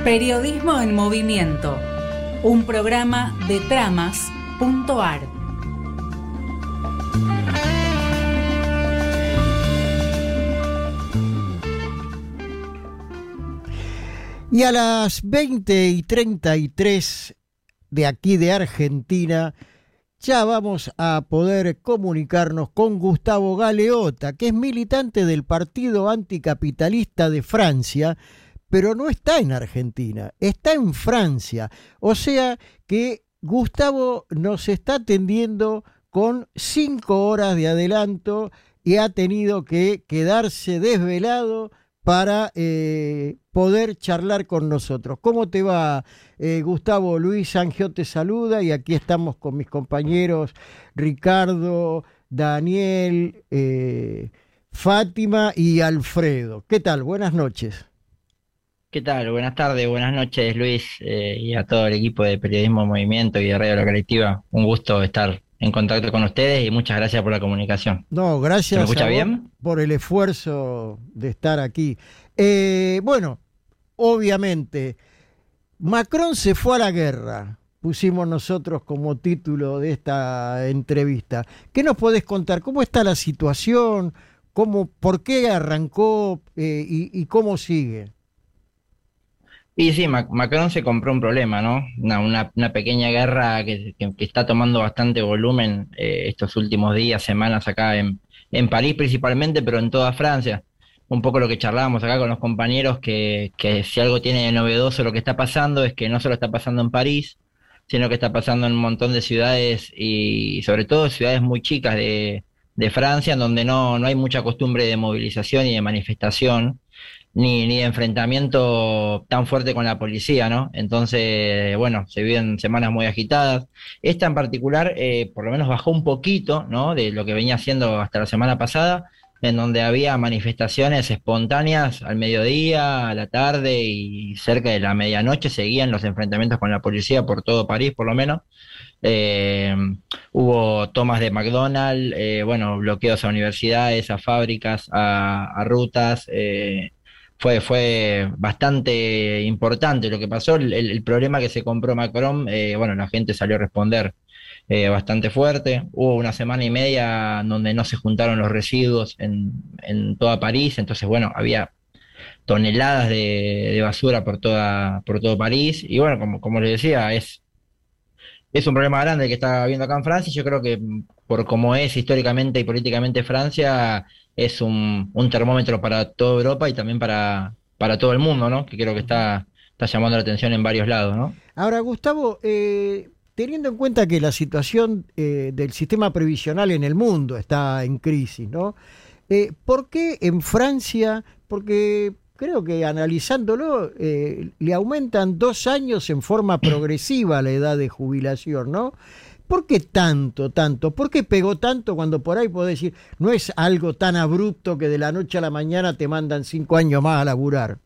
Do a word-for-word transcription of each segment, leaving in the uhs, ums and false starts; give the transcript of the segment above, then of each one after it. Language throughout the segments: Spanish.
Periodismo en Movimiento, un programa de tramas punto ar. Y a las veinte y treinta y tres de aquí de Argentina, ya vamos a poder comunicarnos con Gustavo Galeotta, que es militante del Partido Anticapitalista de Francia, pero no está en Argentina, está en Francia. O sea que Gustavo nos está atendiendo con cinco horas de adelanto y ha tenido que quedarse desvelado para eh, poder charlar con nosotros. ¿Cómo te va, eh, Gustavo? Luis Angio te saluda y aquí estamos con mis compañeros Ricardo, Daniel, eh, Fátima y Alfredo. ¿Qué tal? Buenas noches. ¿Qué tal? Buenas tardes, buenas noches, Luis, eh, y a todo el equipo de Periodismo Movimiento y de Radio La Colectiva. Un gusto estar en contacto con ustedes y muchas gracias por la comunicación. No, gracias. ¿Se me escucha a vos bien? Por el esfuerzo de estar aquí. Eh, bueno, obviamente, Macron se fue a la guerra, pusimos nosotros como título de esta entrevista. ¿Qué nos podés contar? ¿Cómo está la situación? ¿Cómo, por qué arrancó eh, y, y cómo sigue? Y sí, Mac- Macron se compró un problema, ¿no? Una, una, una pequeña guerra que, que, que está tomando bastante volumen eh, estos últimos días, semanas acá en, en París principalmente, pero en toda Francia. Un poco lo que charlábamos acá con los compañeros, que, que si algo tiene de novedoso lo que está pasando es que no solo está pasando en París, sino que está pasando en un montón de ciudades y sobre todo ciudades muy chicas de, de Francia, en donde no, no hay mucha costumbre de movilización y de manifestación ni, ni de enfrentamiento tan fuerte con la policía, ¿no? Entonces, bueno, se viven semanas muy agitadas. Esta en particular, eh, por lo menos bajó un poquito, ¿no? De lo que venía haciendo hasta la semana pasada, en donde había manifestaciones espontáneas al mediodía, a la tarde y cerca de la medianoche seguían los enfrentamientos con la policía por todo París, por lo menos. Eh, Hubo tomas de McDonald's, eh, bueno, bloqueos a universidades, a fábricas, a, a rutas. Eh, fue, fue bastante importante lo que pasó. El, el- el problema que se compró Macron, eh, bueno, la gente salió a responder eh, bastante fuerte. Hubo una semana y media donde no se juntaron los residuos en, en toda París, entonces, bueno, había toneladas de, de basura por toda, por todo París. Y bueno, como, como les decía, es es un problema grande que está habiendo acá en Francia y yo creo que mm, por como es históricamente y políticamente Francia, es un, un termómetro para toda Europa y también para, para todo el mundo, ¿no? Que creo que está, está llamando la atención en varios lados, ¿no? Ahora, Gustavo, eh, teniendo en cuenta que la situación eh, del sistema previsional en el mundo está en crisis, ¿no? Eh, ¿por qué en Francia? Porque creo que analizándolo, eh, le aumentan dos años en forma progresiva la edad de jubilación, ¿no? ¿Por qué tanto, tanto? ¿Por qué pegó tanto cuando por ahí podés decir, no es algo tan abrupto que de la noche a la mañana te mandan cinco años más a laburar?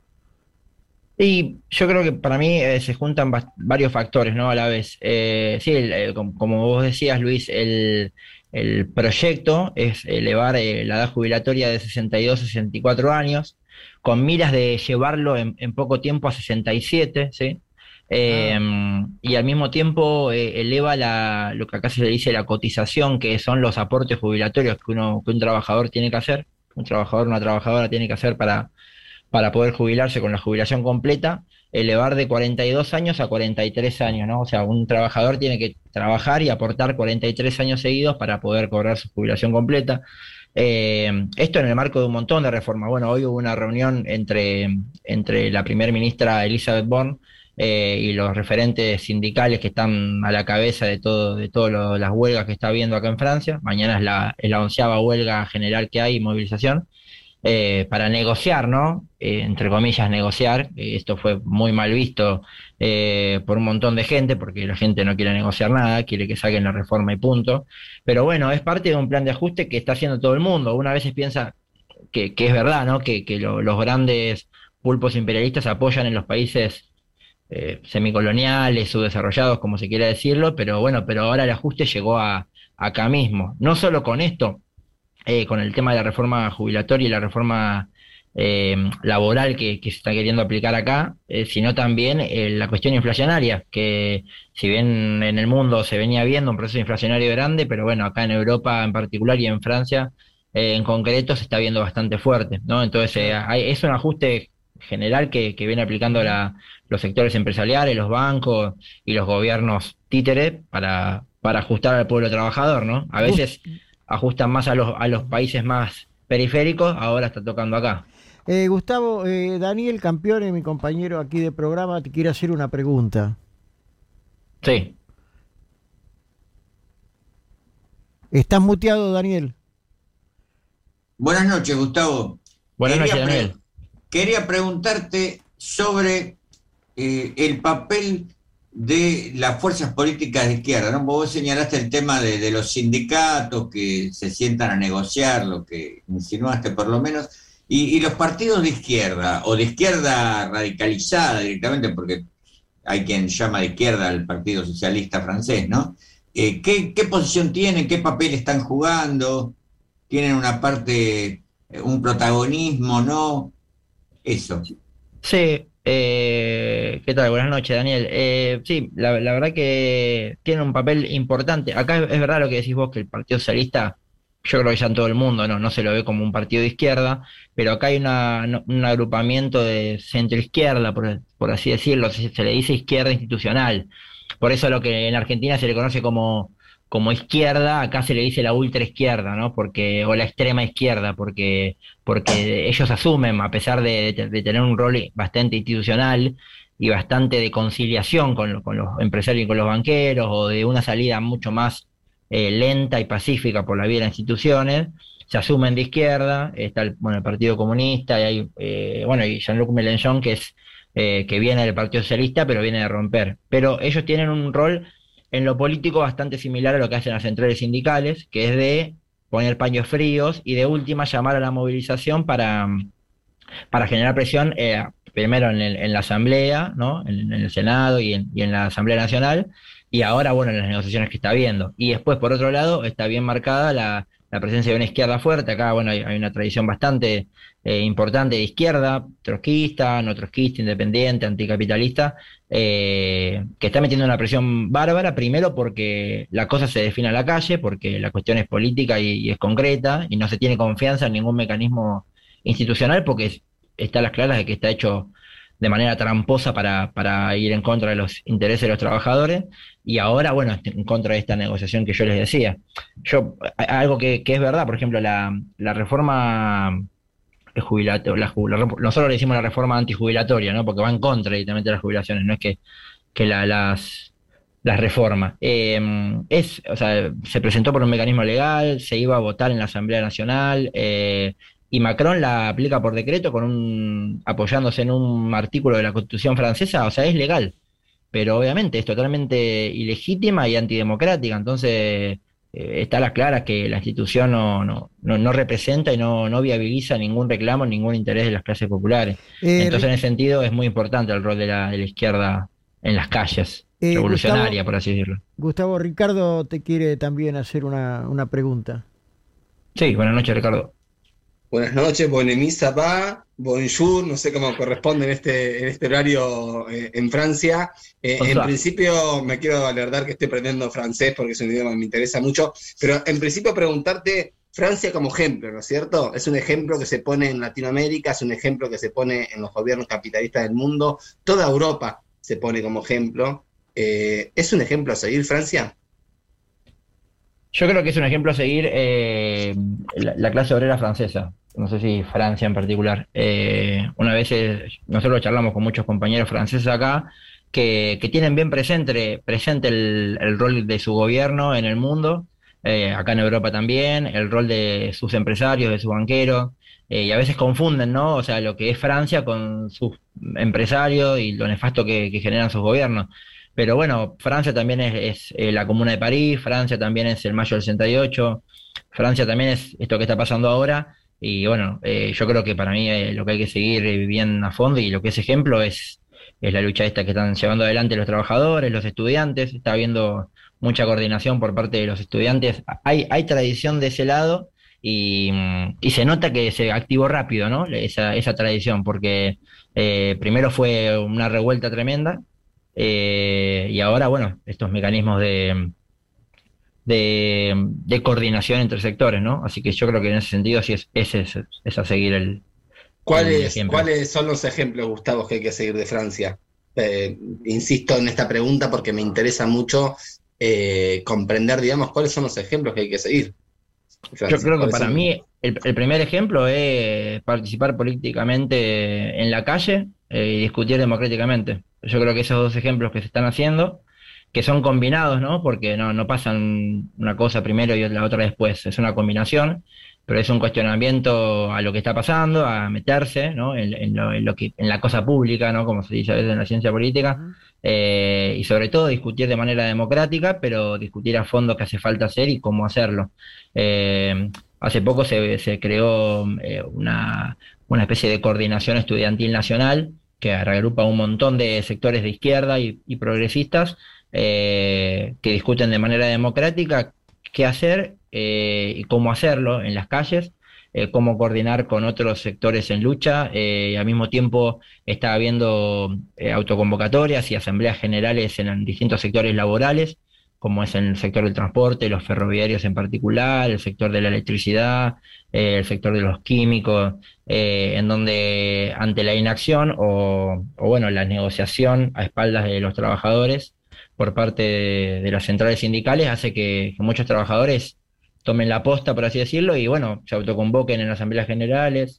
Y yo creo que para mí eh, se juntan bas- varios factores, ¿no? A la vez. Eh, sí, el- el- com- como vos decías, Luis, el, el proyecto es elevar eh, la edad jubilatoria de sesenta y dos a sesenta y cuatro años, con miras de llevarlo en, en poco tiempo a sesenta y siete, ¿sí? Eh, Ah, y al mismo tiempo eh, eleva la, lo que acá se le dice la cotización, que son los aportes jubilatorios que uno, que un trabajador tiene que hacer, un trabajador, una trabajadora tiene que hacer para para poder jubilarse con la jubilación completa, elevar de cuarenta y dos años a cuarenta y tres años, ¿no? O sea, un trabajador tiene que trabajar y aportar cuarenta y tres años seguidos para poder cobrar su jubilación completa. Eh, esto en el marco de un montón de reformas. Bueno, hoy hubo una reunión entre, entre la primera ministra Elizabeth Borne eh, y los referentes sindicales que están a la cabeza de todo, de todas las huelgas que está habiendo acá en Francia. Mañana es la, es la onceava huelga general que hay, movilización eh, para negociar, ¿no? Eh, entre comillas, negociar. Eh, esto fue muy mal visto eh, por un montón de gente, porque la gente no quiere negociar nada, quiere que saquen la reforma y punto. Pero bueno, es parte de un plan de ajuste que está haciendo todo el mundo. Una vez piensa que, que es verdad, ¿no? Que, que lo- los grandes pulpos imperialistas apoyan en los países eh, semicoloniales, subdesarrollados, como se quiera decirlo, pero bueno, pero ahora el ajuste llegó a acá mismo. No solo con esto, eh, con el tema de la reforma jubilatoria y la reforma eh, laboral que, que se está queriendo aplicar acá, eh, sino también eh, la cuestión inflacionaria, que si bien en el mundo se venía viendo un proceso inflacionario grande, pero bueno, acá en Europa en particular y en Francia eh, en concreto se está viendo bastante fuerte, ¿no? Entonces eh, Claro. hay, es un ajuste general que, que viene aplicando la, los sectores empresariales, los bancos y los gobiernos títere para, para ajustar al pueblo trabajador, ¿no? A Gus- veces ajustan más a los, a los países más periféricos, ahora está tocando acá. eh, Gustavo, eh, Daniel Campione, mi compañero aquí de programa, te quiere hacer una pregunta. Sí. ¿Estás muteado, Daniel? Buenas noches, Gustavo. Buenas noches, Quería, pre- Daniel. quería preguntarte sobre eh, el papel de las fuerzas políticas de izquierda, ¿no? Vos señalaste el tema de, de los sindicatos que se sientan a negociar, lo que insinuaste por lo menos, y, y los partidos de izquierda, o de izquierda radicalizada directamente, porque hay quien llama de izquierda al Partido Socialista francés, ¿no? Eh, ¿qué, ¿Qué posición tienen? ¿Qué papel están jugando? ¿Tienen una parte, eh, un protagonismo, no? Eso. Sí, eh, ¿qué tal? Buenas noches, Daniel. Eh, sí, la, la verdad que tiene un papel importante. Acá es, es verdad lo que decís vos, que el Partido Socialista, yo creo que ya en todo el mundo, no, no se lo ve como un partido de izquierda, pero acá hay una, no- un agrupamiento de centro-izquierda, por, por así decirlo, se, se le dice izquierda institucional. Por eso lo que en Argentina se le conoce como, como izquierda, acá se le dice la ultraizquierda, ¿no? Porque, o la extrema izquierda, porque porque ellos asumen, a pesar de, de- de tener un rol bastante institucional y bastante de conciliación con, lo- con los empresarios y con los banqueros, o de una salida mucho más eh, lenta y pacífica por la vía de las instituciones, se asumen de izquierda. Está el, bueno, el Partido Comunista, y hay, eh, bueno, y Jean-Luc Mélenchon, que es eh, que viene del Partido Socialista, pero viene de romper. Pero ellos tienen un rol en lo político bastante similar a lo que hacen las centrales sindicales, que es de poner paños fríos y de última llamar a la movilización para, para generar presión, eh, primero en, el- en la Asamblea, ¿no? En, en el Senado y en, y en la Asamblea Nacional, y ahora, bueno, en las negociaciones que está habiendo. Y después, por otro lado, está bien marcada la, la presencia de una izquierda fuerte. Acá, bueno, hay, hay una tradición bastante eh, importante de izquierda, trotskista, no trotskista, independiente, anticapitalista, eh, que está metiendo una presión bárbara, primero porque la cosa se define a la calle, porque la cuestión es política y, y es concreta, y no se tiene confianza en ningún mecanismo institucional, porque es- está a las claras de que está hecho de manera tramposa para, para ir en contra de los intereses de los trabajadores, y ahora, bueno, en contra de esta negociación que yo les decía. Yo, a- algo que, que es verdad, por ejemplo, la, la reforma jubilatoria, la, ju- la rep- nosotros le decimos la reforma antijubilatoria, ¿no? Porque va en contra directamente de las jubilaciones, no es que, que la- las, las reforma. Eh, es, o sea, se presentó por un mecanismo legal, se iba a votar en la Asamblea Nacional, eh, y Macron la aplica por decreto con un, apoyándose en un artículo de la Constitución francesa, o sea, es legal, pero obviamente es totalmente ilegítima y antidemocrática. Entonces eh, está a las claras que la institución no, no, no, no representa y no, no viabiliza ningún reclamo, ningún interés de las clases populares. Eh, Entonces, Ri- en ese sentido, es muy importante el rol de la, de la izquierda en las calles, eh, Gustavo, revolucionaria, por así decirlo. Gustavo, Ricardo te quiere también hacer una, una pregunta. Sí, buenas noches, Ricardo. Buenas noches, Bonemisa va, bonjour, no sé cómo corresponde en este, en este horario eh, en Francia. Eh, en Bonsoir. principio me quiero alertar que estoy aprendiendo francés porque es un idioma que me interesa mucho, pero en principio preguntarte Francia como ejemplo, ¿no es cierto? Es un ejemplo que se pone en Latinoamérica, es un ejemplo que se pone en los gobiernos capitalistas del mundo, toda Europa se pone como ejemplo. Eh, ¿es un ejemplo a seguir Francia? Yo creo que es un ejemplo a seguir eh, la, la clase obrera francesa, no sé si Francia en particular. Eh, una vez eh, nosotros charlamos con muchos compañeros franceses acá que, que tienen bien presente, presente el, el rol de su gobierno en el mundo, eh, acá en Europa también, el rol de sus empresarios, de sus banqueros, eh, y a veces confunden, ¿no? O sea, lo que es Francia con sus empresarios y lo nefasto que, que generan sus gobiernos. Pero bueno, Francia también es, es, eh, la Comuna de París, Francia también es el Mayo del sesenta y ocho, Francia también es esto que está pasando ahora, y bueno, eh, yo creo que para mí eh, lo que hay que seguir eh, bien a fondo y lo que es ejemplo es, es la lucha esta que están llevando adelante los trabajadores, los estudiantes. Está habiendo mucha coordinación por parte de los estudiantes. Hay, hay tradición de ese lado, y, y se nota que se activó rápido, ¿no? Esa, esa tradición, porque eh, primero fue una revuelta tremenda, eh, y ahora, bueno, estos mecanismos de, de, de coordinación entre sectores, ¿no? Así que yo creo que en ese sentido sí es, es, es, es a seguir el, el ¿Cuáles, ejemplo. ¿Cuáles son los ejemplos, Gustavo, que hay que seguir de Francia? Eh, insisto en esta pregunta porque me interesa mucho eh, comprender, digamos, cuáles son los ejemplos que hay que seguir. Yo creo que para son... mí el, el primer ejemplo es participar políticamente en la calle eh, y discutir democráticamente. Yo creo que esos dos ejemplos que se están haciendo, que son combinados, ¿no? Porque no, no pasan una cosa primero y la otra después, es una combinación, pero es un cuestionamiento a lo que está pasando, a meterse, ¿no? En, en, lo, en, lo que, en la cosa pública, ¿no? Como se dice a veces en la ciencia política, eh, y sobre todo discutir de manera democrática, pero discutir a fondo qué hace falta hacer y cómo hacerlo. Eh, hace poco se, se creó eh, una, una especie de coordinación estudiantil nacional que agrupa un montón de sectores de izquierda y, y progresistas eh, que discuten de manera democrática qué hacer eh, y cómo hacerlo en las calles, eh, cómo coordinar con otros sectores en lucha, eh, y al mismo tiempo está habiendo eh, autoconvocatorias y asambleas generales en distintos sectores laborales, como es en el sector del transporte, los ferroviarios en particular, el sector de la electricidad, eh, el sector de los químicos, eh, en donde ante la inacción o, o bueno, la negociación a espaldas de los trabajadores por parte de, de las centrales sindicales hace que, que muchos trabajadores tomen la posta, por así decirlo, y bueno, se autoconvoquen en asambleas generales,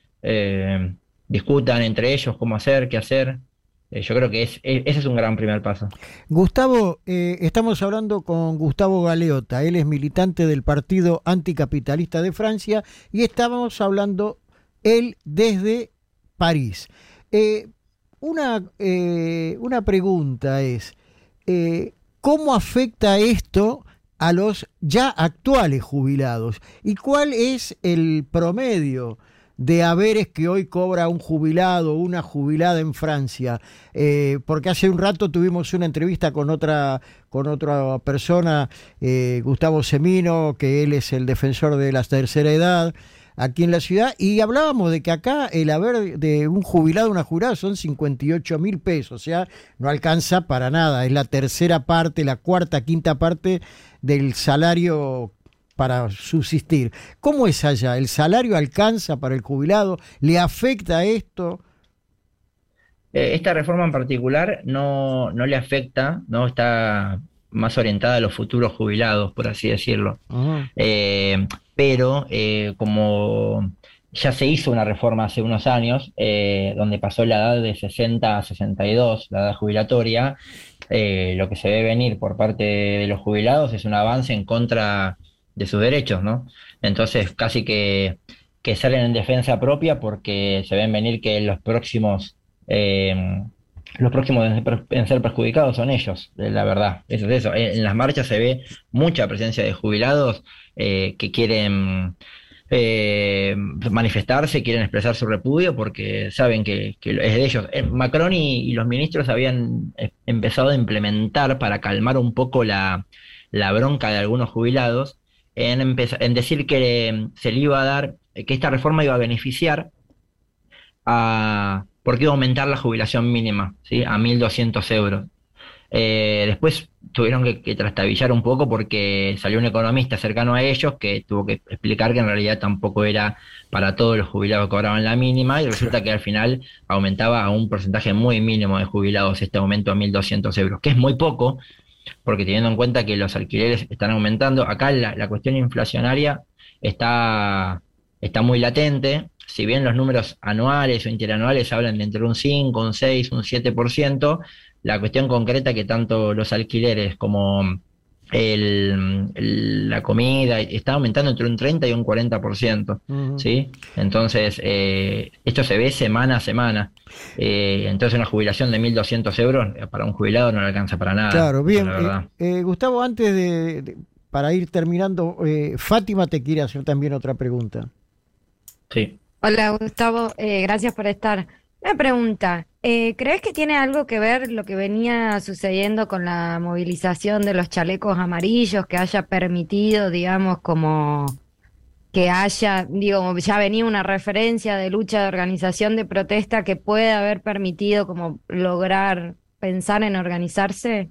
eh, discutan entre ellos cómo hacer, qué hacer. Eh, yo creo que es, es, ese es un gran primer paso. Gustavo, eh, estamos hablando con Gustavo Galeotta, él es militante del Partido Anticapitalista de Francia y estábamos hablando él desde París. Eh, una, eh, una pregunta es, eh, ¿cómo afecta esto a los ya actuales jubilados? ¿Y cuál es el promedio de haberes que hoy cobra un jubilado o una jubilada en Francia? Eh, porque hace un rato tuvimos una entrevista con otra, con otra persona, eh, Gustavo Semino, que él es el defensor de la tercera edad aquí en la ciudad, y hablábamos de que acá el haber de un jubilado o una jubilada son cincuenta y ocho mil pesos, o sea, no alcanza para nada, es la tercera parte, la cuarta, quinta parte del salario para subsistir. ¿Cómo es allá? ¿El salario alcanza para el jubilado? ¿Le afecta esto? Eh, esta reforma en particular no, no le afecta, no está más orientada a los futuros jubilados, por así decirlo. Uh-huh. Eh, pero eh, como ya se hizo una reforma hace unos años, eh, donde pasó la edad de sesenta a sesenta y dos, la edad jubilatoria, eh, lo que se ve venir por parte de los jubilados es un avance en contra de sus derechos, ¿no? Entonces casi que, que salen en defensa propia porque se ven venir que los próximos eh, los próximos en ser perjudicados son ellos, la verdad, eso es eso. En las marchas se ve mucha presencia de jubilados eh, que quieren eh, manifestarse, quieren expresar su repudio porque saben que, que es de ellos. Macron y, y los ministros habían empezado a implementar para calmar un poco la, la bronca de algunos jubilados en, empezar, en decir que se le iba a dar, que esta reforma iba a beneficiar a... porque iba a aumentar la jubilación mínima, ¿sí? A mil doscientos euros. Eh, después tuvieron que, que trastabillar un poco porque salió un economista cercano a ellos que tuvo que explicar que en realidad tampoco era para todos los jubilados que cobraban la mínima, y resulta que al final aumentaba a un porcentaje muy mínimo de jubilados este aumento a mil doscientos euros, que es muy poco, porque teniendo en cuenta que los alquileres están aumentando, acá la, la cuestión inflacionaria está, está muy latente. Si bien los números anuales o interanuales hablan de entre un cinco, un seis, un siete por ciento, la cuestión concreta que tanto los alquileres como el, el, la comida está aumentando entre un treinta y un cuarenta por ciento, uh-huh. ¿Sí? Entonces, eh, esto se ve semana a semana. Eh, entonces, una jubilación de mil doscientos euros para un jubilado no le alcanza para nada. Claro, bien. Eh, eh, Gustavo, antes de, de para ir terminando, eh, Fátima te quiere hacer también otra pregunta. Sí. Hola Gustavo, eh, gracias por estar. Una pregunta, eh, ¿crees que tiene algo que ver lo que venía sucediendo con la movilización de los chalecos amarillos que haya permitido, digamos, como que haya, digo, ya venía una referencia de lucha, de organización, de protesta que puede haber permitido como lograr pensar en organizarse?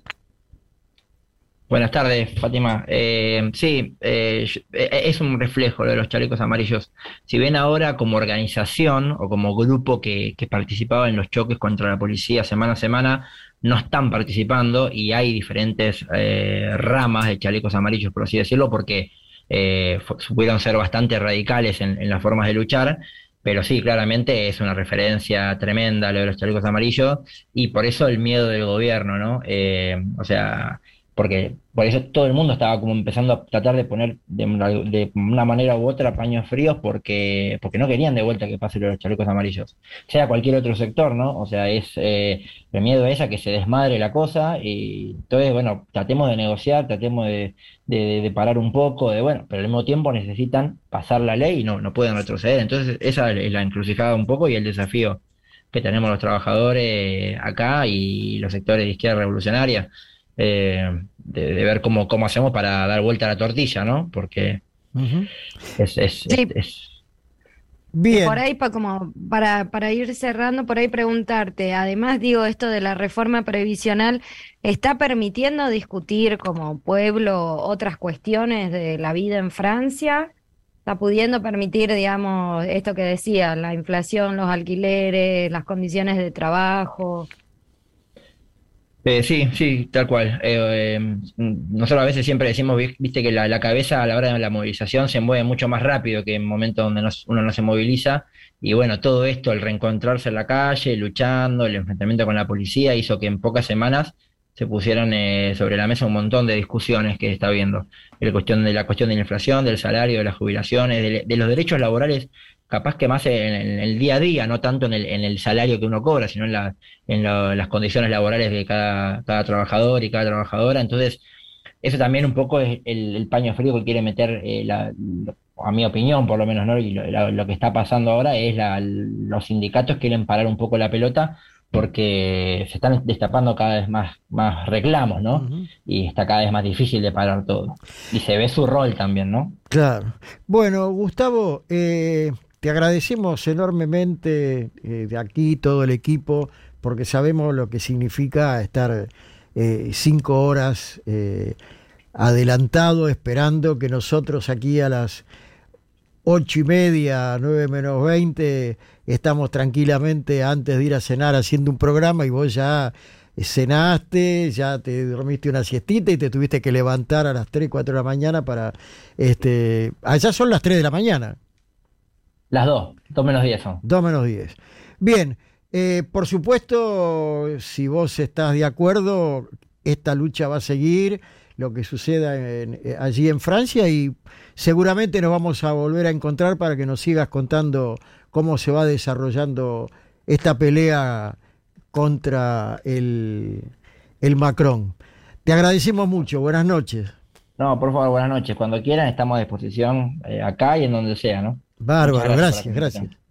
Buenas tardes, Fátima. Eh, sí, eh, es un reflejo lo de los chalecos amarillos. Si bien ahora como organización o como grupo que, que participaba en los choques contra la policía semana a semana, no están participando y hay diferentes eh, ramas de chalecos amarillos, por así decirlo, porque eh, pudieron ser bastante radicales en, en las formas de luchar. Pero sí, claramente es una referencia tremenda lo de los chalecos amarillos y por eso el miedo del gobierno, ¿no? Eh, o sea, porque por eso todo el mundo estaba como empezando a tratar de poner de una, de una manera u otra paños fríos porque, porque no querían de vuelta que pase lo de los chalecos amarillos, sea cualquier otro sector, ¿no? O sea, es eh, el miedo es a que se desmadre la cosa y entonces, bueno, tratemos de negociar, tratemos de, de, de parar un poco, de bueno, pero al mismo tiempo necesitan pasar la ley y no, no pueden retroceder. Entonces, esa es la encrucijada un poco y el desafío que tenemos los trabajadores acá y los sectores de izquierda revolucionaria. Eh, de, de ver cómo, cómo hacemos para dar vuelta a la tortilla, ¿no? Porque uh-huh. es, es, sí. es, es... Bien. Por ahí, pa, como para, para ir cerrando, por ahí preguntarte, además digo, esto de la reforma previsional, ¿está permitiendo discutir como pueblo otras cuestiones de la vida en Francia? ¿Está pudiendo permitir, digamos, esto que decía, la inflación, los alquileres, las condiciones de trabajo? Eh, sí, sí, tal cual. Eh, eh, nosotros a veces siempre decimos, viste, que la, la cabeza a la hora de la movilización se mueve mucho más rápido que en momentos donde no, uno no se moviliza. Y bueno, todo esto, el reencontrarse en la calle, luchando, el enfrentamiento con la policía, hizo que en pocas semanas se pusieran eh, sobre la mesa un montón de discusiones que está habiendo. La cuestión de la cuestión de la inflación, del salario, de las jubilaciones, de, de los derechos laborales, capaz que más en, en el día a día, no tanto en el, en el salario que uno cobra, sino en, la, en lo, las condiciones laborales de cada, cada trabajador y cada trabajadora. Entonces, eso también un poco es el, el paño frío que quiere meter, eh, la, a mi opinión por lo menos, ¿no? Y lo, la, lo que está pasando ahora es la, los sindicatos quieren parar un poco la pelota porque se están destapando cada vez más, más reclamos, ¿no? Uh-huh. Y está cada vez más difícil de parar todo. Y se ve su rol también, ¿no? Claro. Bueno, Gustavo, eh, te agradecemos enormemente eh, de aquí todo el equipo, porque sabemos lo que significa estar eh, cinco horas eh, adelantado, esperando que nosotros aquí a las ocho y media, nueve menos veinte, estamos tranquilamente antes de ir a cenar haciendo un programa y vos ya cenaste, ya te dormiste una siestita y te tuviste que levantar a las tres, cuatro de la mañana para... este allá son las tres de la mañana. Las dos, dos menos diez son. Dos menos diez. Bien, eh, por supuesto, si vos estás de acuerdo, esta lucha va a seguir, lo que suceda en, en, allí en Francia, y seguramente nos vamos a volver a encontrar para que nos sigas contando cómo se va desarrollando esta pelea contra el, el Macron. Te agradecemos mucho, buenas noches. No, por favor, buenas noches. Cuando quieran estamos a disposición eh, acá y en donde sea, ¿no? Bárbaro, gracias, gracias. gracias.